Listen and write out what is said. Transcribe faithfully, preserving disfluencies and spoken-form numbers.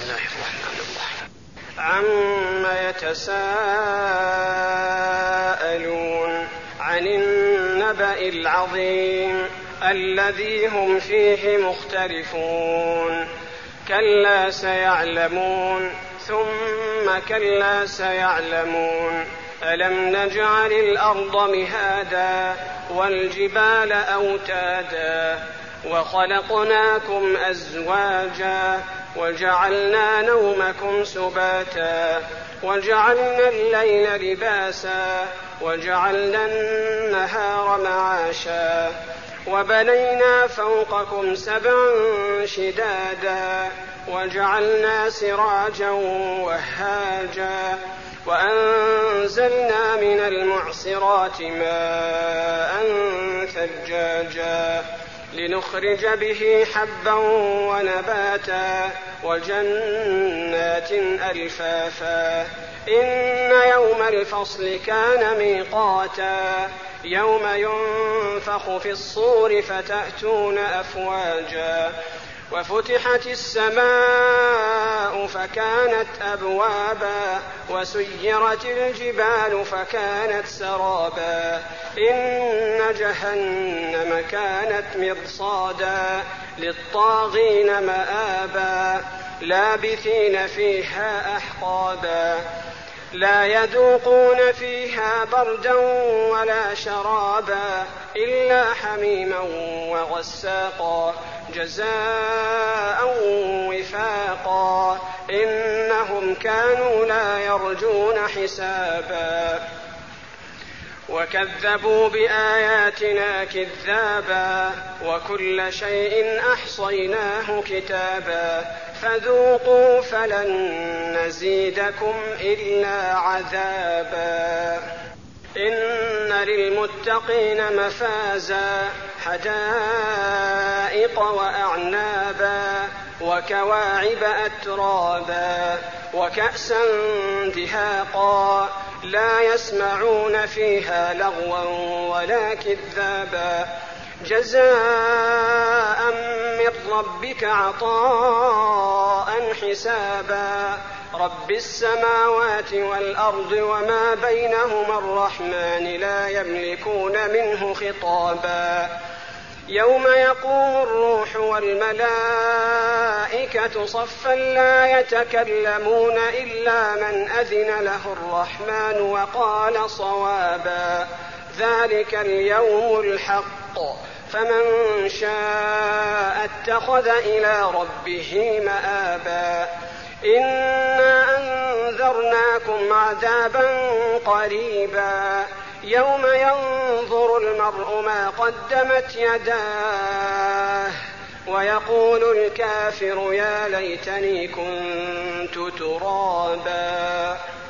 الله الرحمن الرحيم. عما يتساءلون عن النبأ العظيم الذي هم فيه مختلفون كلا سيعلمون ثم كلا سيعلمون ألم نجعل الأرض مهادا والجبال أوتادا وخلقناكم أزواجا وجعلنا نومكم سباتا وجعلنا الليل لباسا وجعلنا النهار معاشا وبنينا فوقكم سبعا شدادا وجعلنا سراجا وهاجا وأنزلنا من المعصرات ماء ثجاجا لنخرج به حبا ونباتا وجنات ألفافا إن يوم الفصل كان ميقاتا يوم ينفخ في الصور فتأتون أفواجا وفتحت السماء فكانت أبوابا وسيرت الجبال فكانت سرابا إن جهنم كانت مرصادا للطاغين مآبا لابثين فيها أحقابا لا يذوقون فيها بردا ولا شرابا إلا حميما وغساقا جزاء وفاقا إنهم كانوا لا يرجون حسابا وكذبوا بآياتنا كذابا وكل شيء أحصيناه كتابا فذوقوا فلن نزيدكم إلا عذابا إن للمتقين مفازا حدائق وأعنابا وكواعب أترابا وكأسا دهاقا لا يسمعون فيها لغوا ولا كذابا جزاء من ربك عطاء حسابا رب السماوات والأرض وما بينهما الرحمن لا يملكون منه خطابا يوم يقوم الروح والملائكة صفا لا يتكلمون إلا من أذن له الرحمن وقال صوابا ذلك اليوم الحق فمن شاء اتخذ إلى ربه مآبا إنا أنذرناكم عذابا قريبا يوم ينظر المرء ما قدمت يداه ويقول الكافر يا ليتني كنت ترابا.